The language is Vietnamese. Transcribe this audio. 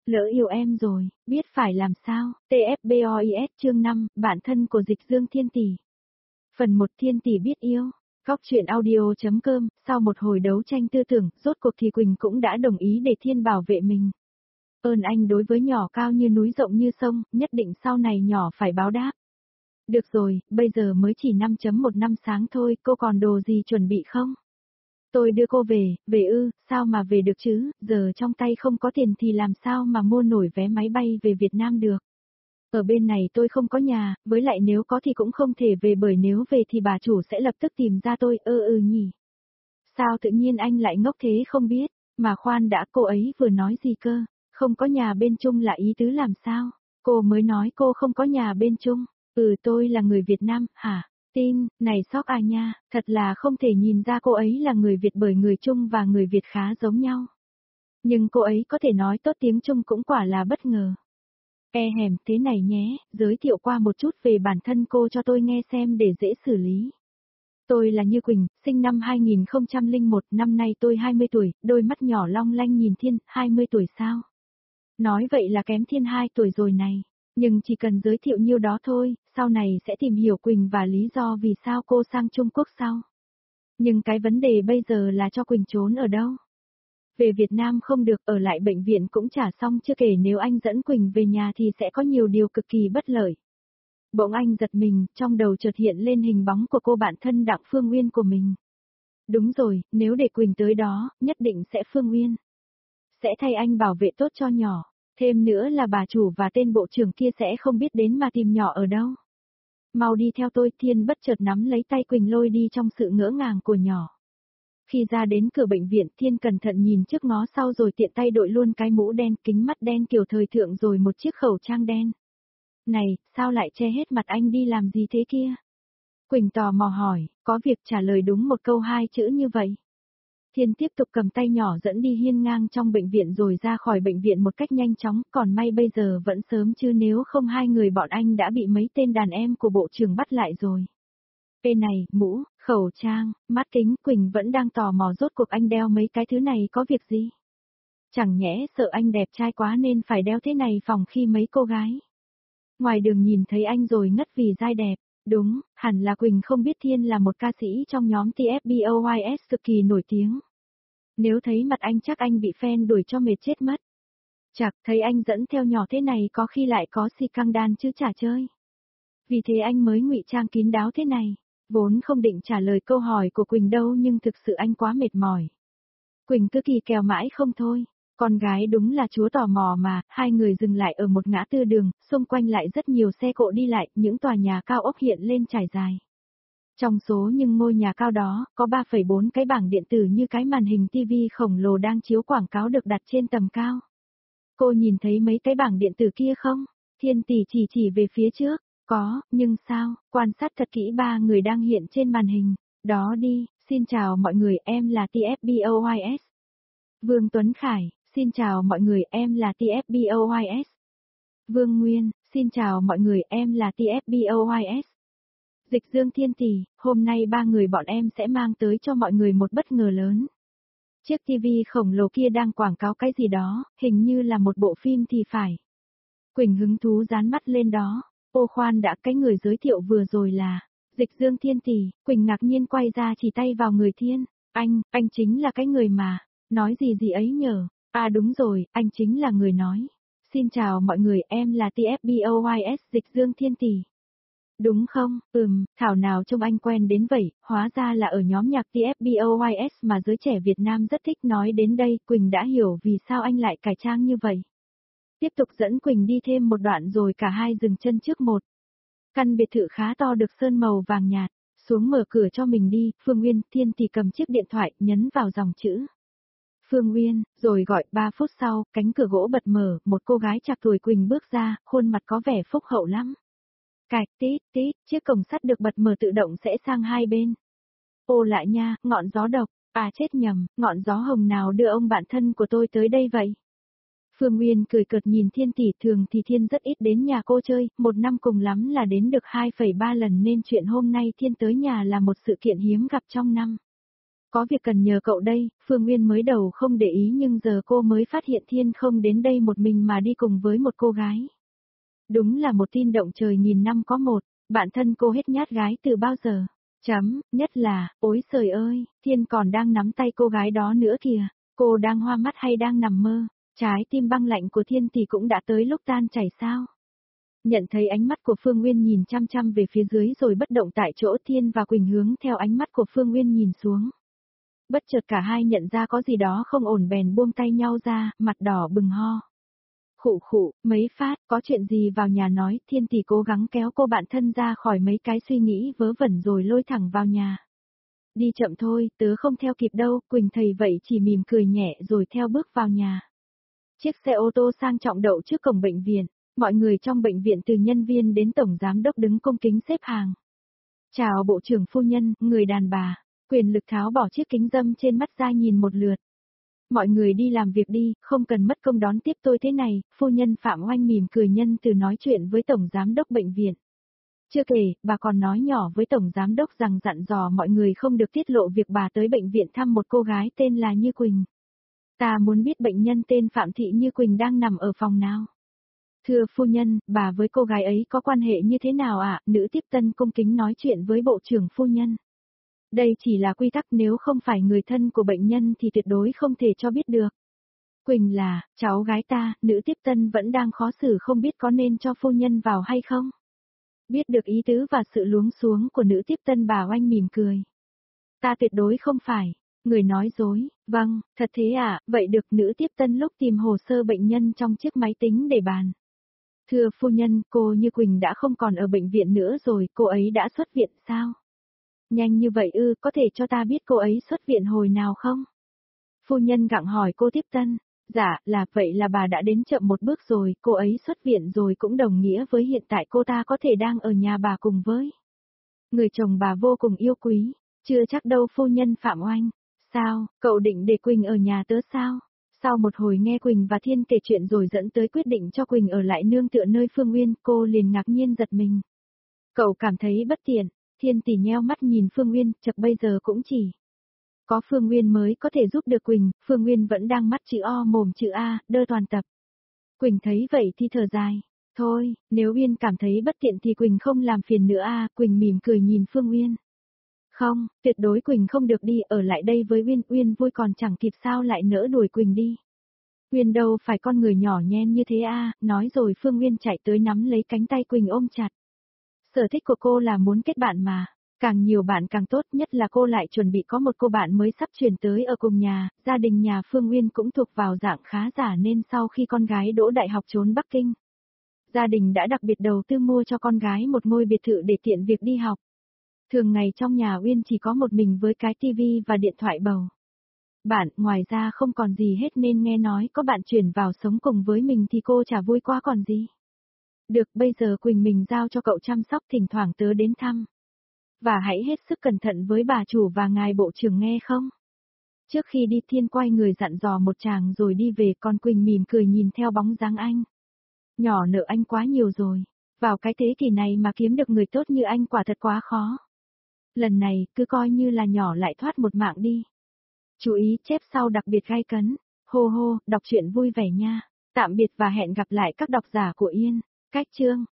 Lỡ yêu em rồi, biết phải làm sao, TFBOIS chương 5, bạn thân của Dịch Dương Thiên Tỷ. Phần 1 Thiên Tỷ biết yêu. Góc truyện audio.com, sau một hồi đấu tranh tư tưởng, rốt cuộc thì Quỳnh cũng đã đồng ý để Thiên bảo vệ mình. Ơn anh đối với nhỏ cao như núi rộng như sông, nhất định sau này nhỏ phải báo đáp. Được rồi, bây giờ mới chỉ 5.1 năm sáng thôi, cô còn đồ gì chuẩn bị không? Tôi đưa cô về, sao mà về được chứ, giờ trong tay không có tiền thì làm sao mà mua nổi vé máy bay về Việt Nam được. Ở bên này tôi không có nhà, với lại nếu có thì cũng không thể về bởi nếu về thì bà chủ sẽ lập tức tìm ra tôi, nhỉ. Sao tự nhiên anh lại ngốc thế không biết, mà khoan đã cô ấy vừa nói gì cơ, không có nhà bên chung là ý tứ làm sao, cô mới nói cô không có nhà bên chung, tôi là người Việt Nam, hả? Tin, này sóc à nha, thật là không thể nhìn ra cô ấy là người Việt bởi người Trung và người Việt khá giống nhau. Nhưng cô ấy có thể nói tốt tiếng Trung cũng quả là bất ngờ. Thế này nhé, giới thiệu qua một chút về bản thân cô cho tôi nghe xem để dễ xử lý. Tôi là Như Quỳnh, sinh năm 2001, năm nay tôi 20 tuổi, đôi mắt nhỏ long lanh nhìn Thiên, 20 tuổi sao? Nói vậy là kém Thiên 2 tuổi rồi này. Nhưng chỉ cần giới thiệu nhiêu đó thôi, sau này sẽ tìm hiểu Quỳnh và lý do vì sao cô sang Trung Quốc sau. Nhưng cái vấn đề bây giờ là cho Quỳnh trốn ở đâu? Về Việt Nam không được, ở lại bệnh viện cũng chả xong, chưa kể nếu anh dẫn Quỳnh về nhà thì sẽ có nhiều điều cực kỳ bất lợi. Bỗng anh giật mình, trong đầu chợt hiện lên hình bóng của cô bạn thân Đặng Phương Uyên của mình. Đúng rồi, nếu để Quỳnh tới đó, nhất định sẽ Phương Uyên sẽ thay anh bảo vệ tốt cho nhỏ. Thêm nữa là bà chủ và tên bộ trưởng kia sẽ không biết đến mà tìm nhỏ ở đâu. Mau đi theo tôi, Thiên bất chợt nắm lấy tay Quỳnh lôi đi trong sự ngỡ ngàng của nhỏ. Khi ra đến cửa bệnh viện, Thiên cẩn thận nhìn trước ngó sau rồi tiện tay đội luôn cái mũ đen, kính mắt đen kiểu thời thượng rồi một chiếc khẩu trang đen. Này, sao lại che hết mặt anh đi làm gì thế kia? Quỳnh tò mò hỏi, có việc trả lời đúng một câu hai chữ như vậy. Thiên tiếp tục cầm tay nhỏ dẫn đi hiên ngang trong bệnh viện rồi ra khỏi bệnh viện một cách nhanh chóng, còn may bây giờ vẫn sớm chứ nếu không hai người bọn anh đã bị mấy tên đàn em của bộ trưởng bắt lại rồi. Bên này, mũ, khẩu trang, mắt kính, Quỳnh vẫn đang tò mò rốt cuộc anh đeo mấy cái thứ này có việc gì? Chẳng nhẽ sợ anh đẹp trai quá nên phải đeo thế này phòng khi mấy cô gái. Ngoài đường nhìn thấy anh rồi ngất vì dai đẹp. Đúng, hẳn là Quỳnh không biết Thiên là một ca sĩ trong nhóm TFBOYS cực kỳ nổi tiếng. Nếu thấy mặt anh chắc anh bị fan đuổi cho mệt chết mất. Chạc, thấy anh dẫn theo nhỏ thế này có khi lại có si căng đan chứ chả chơi. Vì thế anh mới ngụy trang kín đáo thế này. Vốn không định trả lời câu hỏi của Quỳnh đâu nhưng thực sự anh quá mệt mỏi. Quỳnh cứ kỳ kèo mãi không thôi. Con gái đúng là chúa tò mò mà, hai người dừng lại ở một ngã tư đường, xung quanh lại rất nhiều xe cộ đi lại, những tòa nhà cao ốc hiện lên trải dài. Trong số những ngôi nhà cao đó, có 3,4 cái bảng điện tử như cái màn hình TV khổng lồ đang chiếu quảng cáo được đặt trên tầm cao. Cô nhìn thấy mấy cái bảng điện tử kia không? Thiên tỷ chỉ về phía trước. Có, nhưng sao, quan sát thật kỹ ba người đang hiện trên màn hình. Đó đi, xin chào mọi người, em là TFBOYS. Vương Tuấn Khải, xin chào mọi người, em là TFBOYS. Vương Nguyên, xin chào mọi người, em là TFBOYS. Dịch Dương Thiên Tỷ, hôm nay ba người bọn em sẽ mang tới cho mọi người một bất ngờ lớn. Chiếc TV khổng lồ kia đang quảng cáo cái gì đó, hình như là một bộ phim thì phải. Quỳnh hứng thú dán mắt lên đó. Ô khoan đã, cái người giới thiệu vừa rồi là Dịch Dương Thiên Tỷ. Quỳnh ngạc nhiên quay ra chỉ tay vào người Thiên. Anh chính là cái người mà, nói gì ấy nhở? À đúng rồi, anh chính là người nói. Xin chào mọi người, em là TFBOYS Dịch Dương Thiên Tỷ. Đúng không? Thảo nào trông anh quen đến vậy, hóa ra là ở nhóm nhạc TFBOYS mà giới trẻ Việt Nam rất thích. Nói đến đây, Quỳnh đã hiểu vì sao anh lại cải trang như vậy. Tiếp tục dẫn Quỳnh đi thêm một đoạn rồi cả hai dừng chân trước một căn biệt thự khá to được sơn màu vàng nhạt. Xuống mở cửa cho mình đi, Phương Uyên. Thiên thì cầm chiếc điện thoại, nhấn vào dòng chữ Phương Uyên, rồi gọi. 3 phút sau, cánh cửa gỗ bật mở, một cô gái trạc tuổi Quỳnh bước ra, khuôn mặt có vẻ phúc hậu lắm. Cạch tít tít, chiếc cổng sắt được bật mở tự động sẽ sang hai bên. Ô lại nha, ngọn gió độc, chết nhầm, ngọn gió hồng nào đưa ông bạn thân của tôi tới đây vậy? Phương Uyên cười cợt nhìn Thiên tỷ, thường thì Thiên rất ít đến nhà cô chơi, một năm cùng lắm là đến được 2,3 lần nên chuyện hôm nay Thiên tới nhà là một sự kiện hiếm gặp trong năm. Có việc cần nhờ cậu đây, Phương Nguyên mới đầu không để ý nhưng giờ cô mới phát hiện Thiên không đến đây một mình mà đi cùng với một cô gái. Đúng là một tin động trời nghìn năm có một, bạn thân cô hết nhát gái từ bao giờ. Nhất là, ối trời ơi, Thiên còn đang nắm tay cô gái đó nữa kìa, cô đang hoa mắt hay đang nằm mơ, trái tim băng lạnh của Thiên thì cũng đã tới lúc tan chảy sao. Nhận thấy ánh mắt của Phương Nguyên nhìn chăm chăm về phía dưới rồi bất động tại chỗ, Thiên và Quỳnh hướng theo ánh mắt của Phương Nguyên nhìn xuống. Bất chợt cả hai nhận ra có gì đó không ổn bèn buông tay nhau ra, mặt đỏ bừng ho. Khụ khụ, mấy phát, có chuyện gì vào nhà nói, Thiên tỷ cố gắng kéo cô bạn thân ra khỏi mấy cái suy nghĩ vớ vẩn rồi lôi thẳng vào nhà. Đi chậm thôi, tớ không theo kịp đâu, Quỳnh thầy vậy chỉ mỉm cười nhẹ rồi theo bước vào nhà. Chiếc xe ô tô sang trọng đậu trước cổng bệnh viện, mọi người trong bệnh viện từ nhân viên đến tổng giám đốc đứng cung kính xếp hàng. Chào bộ trưởng phu nhân, người đàn bà, quyền lực tháo bỏ chiếc kính râm trên mắt ra nhìn một lượt. Mọi người đi làm việc đi, không cần mất công đón tiếp tôi thế này, phu nhân Phạm Oanh mỉm cười nhân từ nói chuyện với tổng giám đốc bệnh viện. Chưa kể, bà còn nói nhỏ với tổng giám đốc rằng dặn dò mọi người không được tiết lộ việc bà tới bệnh viện thăm một cô gái tên là Như Quỳnh. Ta muốn biết bệnh nhân tên Phạm Thị Như Quỳnh đang nằm ở phòng nào. Thưa phu nhân, bà với cô gái ấy có quan hệ như thế nào ạ? Nữ tiếp tân cung kính nói chuyện với bộ trưởng phu nhân. Đây chỉ là quy tắc, nếu không phải người thân của bệnh nhân thì tuyệt đối không thể cho biết được. Quỳnh là, cháu gái ta, nữ tiếp tân vẫn đang khó xử không biết có nên cho phu nhân vào hay không. Biết được ý tứ và sự luống xuống của nữ tiếp tân, bà Oanh mỉm cười. Ta tuyệt đối không phải. Người nói dối, vâng, thật thế à, vậy được. Nữ tiếp tân lúc tìm hồ sơ bệnh nhân trong chiếc máy tính để bàn. Thưa phu nhân, cô Như Quỳnh đã không còn ở bệnh viện nữa rồi, cô ấy đã xuất viện sao? Nhanh như vậy ư, có thể cho ta biết cô ấy xuất viện hồi nào không? Phu nhân gặng hỏi cô tiếp tân. Dạ, là vậy là bà đã đến chậm một bước rồi, cô ấy xuất viện rồi cũng đồng nghĩa với hiện tại cô ta có thể đang ở nhà bà cùng với người chồng bà vô cùng yêu quý. Chưa chắc đâu phu nhân Phạm Oanh. Sao, cậu định để Quỳnh ở nhà tớ sao? Sau một hồi nghe Quỳnh và Thiên kể chuyện rồi dẫn tới quyết định cho Quỳnh ở lại nương tựa nơi Phương Nguyên, cô liền ngạc nhiên giật mình. Cậu cảm thấy bất tiện. Thiên tỷ nheo mắt nhìn Phương Nguyên, chập bây giờ cũng chỉ có Phương Nguyên mới có thể giúp được Quỳnh, Phương Nguyên vẫn đang mắt chữ O mồm chữ A, đơ toàn tập. Quỳnh thấy vậy thì thở dài. Thôi, nếu Uyên cảm thấy bất tiện thì Quỳnh không làm phiền nữa a. Quỳnh mỉm cười nhìn Phương Uyên. Không, tuyệt đối Quỳnh không được đi, ở lại đây với Uyên, Uyên vui còn chẳng kịp sao lại nỡ đuổi Quỳnh đi. Uyên đâu phải con người nhỏ nhen như thế a. Nói rồi Phương Uyên chạy tới nắm lấy cánh tay Quỳnh ôm chặt. Sở thích của cô là muốn kết bạn mà. Càng nhiều bạn càng tốt, nhất là cô lại chuẩn bị có một cô bạn mới sắp chuyển tới ở cùng nhà, gia đình nhà Phương Uyên cũng thuộc vào dạng khá giả nên sau khi con gái đỗ đại học trốn Bắc Kinh, gia đình đã đặc biệt đầu tư mua cho con gái một ngôi biệt thự để tiện việc đi học. Thường ngày trong nhà Uyên chỉ có một mình với cái tivi và điện thoại bầu. Bạn, ngoài ra không còn gì hết nên nghe nói có bạn chuyển vào sống cùng với mình thì cô chả vui quá còn gì. Được, bây giờ Quỳnh mình giao cho cậu chăm sóc, thỉnh thoảng tớ đến thăm. Và hãy hết sức cẩn thận với bà chủ và ngài bộ trưởng nghe không? Trước khi đi Thiên quay người dặn dò một chàng rồi đi về, còn Quỳnh mỉm cười nhìn theo bóng dáng anh. Nhỏ nợ anh quá nhiều rồi. Vào cái thế kỷ này mà kiếm được người tốt như anh quả thật quá khó. Lần này, cứ coi như là nhỏ lại thoát một mạng đi. Chú ý chép sau đặc biệt gay cấn. Hô hô, đọc truyện vui vẻ nha. Tạm biệt và hẹn gặp lại các độc giả của Yên. Cách chương.